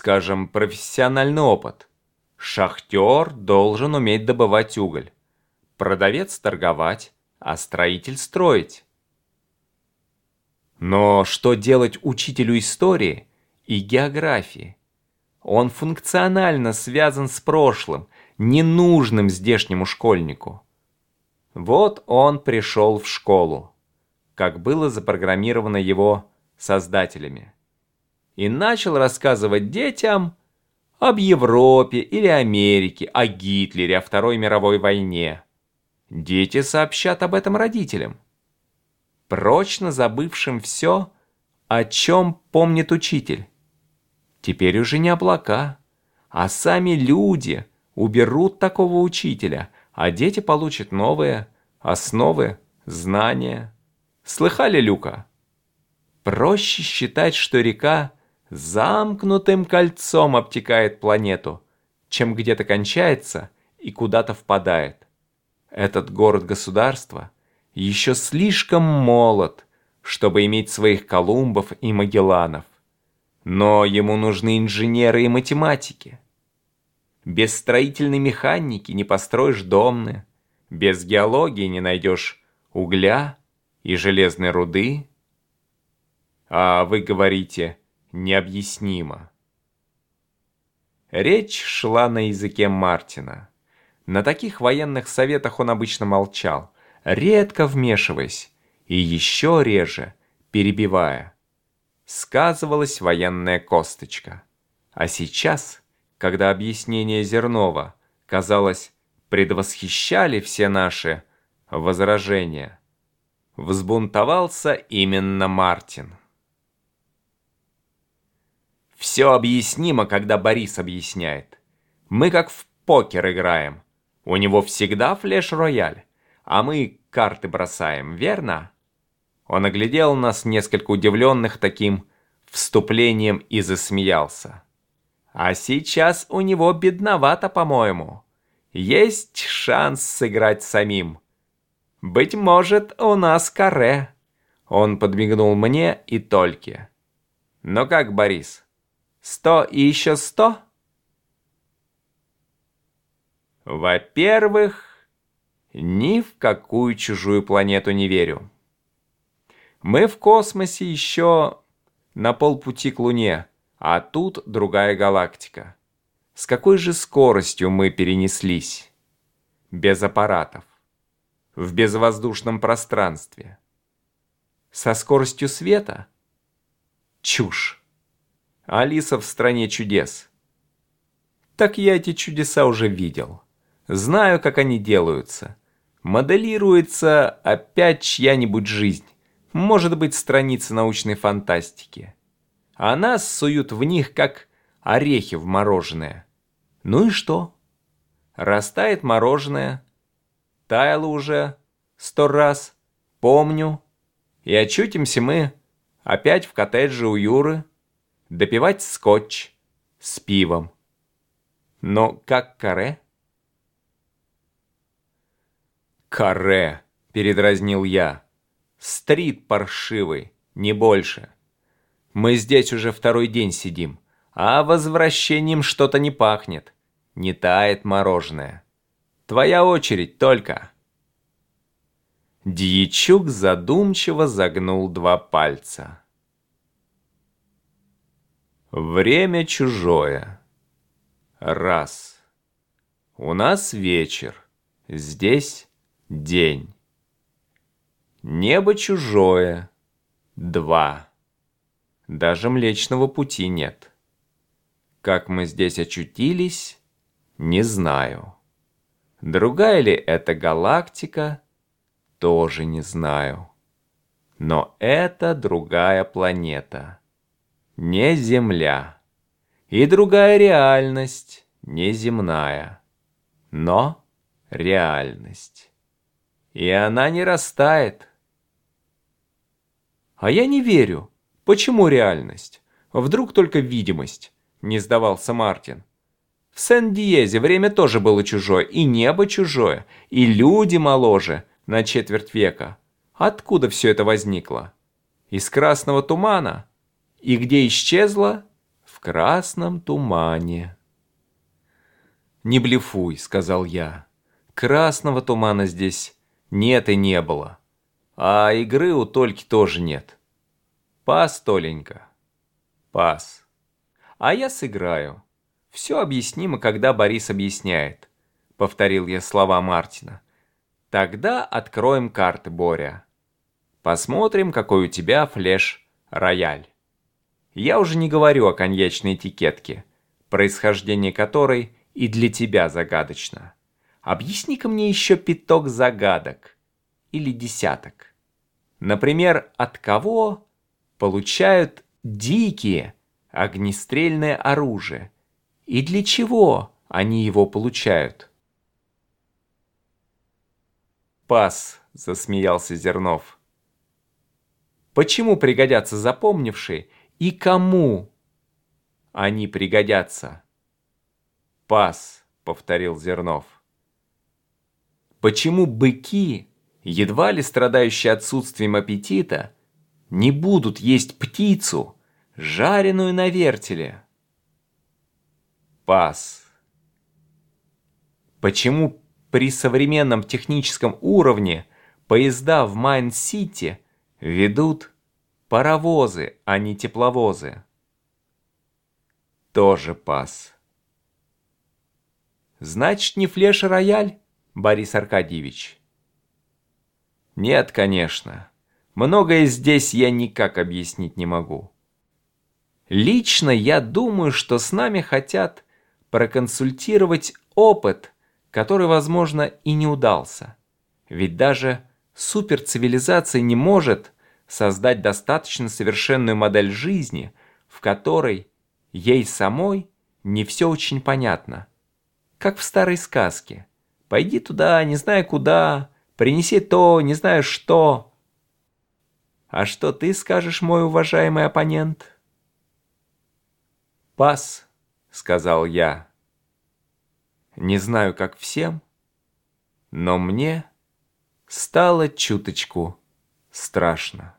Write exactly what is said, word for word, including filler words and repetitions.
скажем, профессиональный опыт. Шахтер должен уметь добывать уголь, продавец торговать, а строитель строить. Но что делать учителю истории и географии? Он функционально связан с прошлым, ненужным здешнему школьнику. Вот он пришел в школу, как было запрограммировано его создателями, и начал рассказывать детям об Европе или Америке, о Гитлере, о Второй мировой войне. Дети сообщат об этом родителям, прочно забывшим все, о чем помнит учитель. Теперь уже не облака, а сами люди уберут такого учителя, а дети получат новые основы, знания. Слыхали, Люка? Проще считать, что река замкнутым кольцом обтекает планету, чем где-то кончается и куда-то впадает. Этот город-государство еще слишком молод, чтобы иметь своих Колумбов и Магелланов. Но ему нужны инженеры и математики. Без строительной механики не построишь домны, без геологии не найдешь угля и железной руды. А вы говорите «необъяснимо». Речь шла на языке Мартина. На таких военных советах он обычно молчал, редко вмешиваясь и еще реже перебивая. Сказывалась военная косточка. А сейчас, когда объяснения Зернова, казалось, предвосхищали все наши возражения, взбунтовался именно Мартин. Все объяснимо, когда Борис объясняет. Мы как в покер играем. У него всегда флеш-рояль, а мы карты бросаем, верно? Он оглядел нас, несколько удивленных таким вступлением, и засмеялся. А сейчас у него бедновато, по-моему. Есть шанс сыграть самим. Быть может, у нас каре. Он подмигнул мне и Тольке. Ну как, Борис, сто и еще сто? Во-первых, ни в какую чужую планету не верю. Мы в космосе еще на полпути к Луне, а тут другая галактика. С какой же скоростью мы перенеслись? Без аппаратов. В безвоздушном пространстве. Со скоростью света? Чушь. Алиса в стране чудес. Так я эти чудеса уже видел. Знаю, как они делаются. Моделируется опять чья-нибудь жизнь. Может быть, страницы научной фантастики. А нас суют в них, как орехи в мороженое. Ну и что? Растает мороженое. Таяло уже сто раз. Помню. И очутимся мы опять в коттедже у Юры. Допивать скотч с пивом. Но как каре? Каре, передразнил я. Стрит паршивый, не больше. Мы здесь уже второй день сидим, а возвращением что-то не пахнет. Не тает мороженое. Твоя очередь только. Дьячук задумчиво загнул два пальца. Время чужое. Раз. У нас вечер. Здесь день. Небо чужое. Два. Даже Млечного Пути нет. Как мы здесь очутились, не знаю. Другая ли это галактика, тоже не знаю. Но это другая планета. Не Земля. И другая реальность, не земная. Но реальность. И она не растает. А я не верю. Почему реальность? Вдруг только видимость? Не сдавался Мартин. В Сен-Диезе время тоже было чужое, и небо чужое, и люди моложе на четверть века. Откуда все это возникло? Из красного тумана? И где исчезло? В в красном тумане. «Не блефуй», — сказал я. «Красного тумана здесь нет и не было. А игры у Тольки тоже нет. Пас, Толенька, пас. А я сыграю. Все объяснимо, когда Борис объясняет», — повторил я слова Мартина. «Тогда откроем карты, Боря. Посмотрим, какой у тебя флеш-рояль. Я уже не говорю о коньячной этикетке, происхождение которой и для тебя загадочно. Объясни-ка мне еще пяток загадок или десяток. Например, от кого получают дикие огнестрельное оружие и для чего они его получают?» «Пас», — засмеялся Зернов. «Почему пригодятся запомнившие и кому они пригодятся?» «Пас», — повторил Зернов. «Почему быки, едва ли страдающие отсутствием аппетита, не будут есть птицу, жареную на вертеле?» «Пас». «Почему при современном техническом уровне поезда в Майн-Сити ведут паровозы, а не тепловозы?» «Тоже пас». «Значит, не флеш-рояль, Борис Аркадьевич?» «Нет, конечно. Многое здесь я никак объяснить не могу. Лично я думаю, что с нами хотят проконсультировать опыт, который, возможно, и не удался. Ведь даже суперцивилизация не может создать достаточно совершенную модель жизни, в которой ей самой не все очень понятно. Как в старой сказке. Пойди туда, не знаю куда, принеси то, не знаю что. А что ты скажешь, мой уважаемый оппонент?» «Пас», — сказал я. Не знаю, как всем, но мне стало чуточку страшно.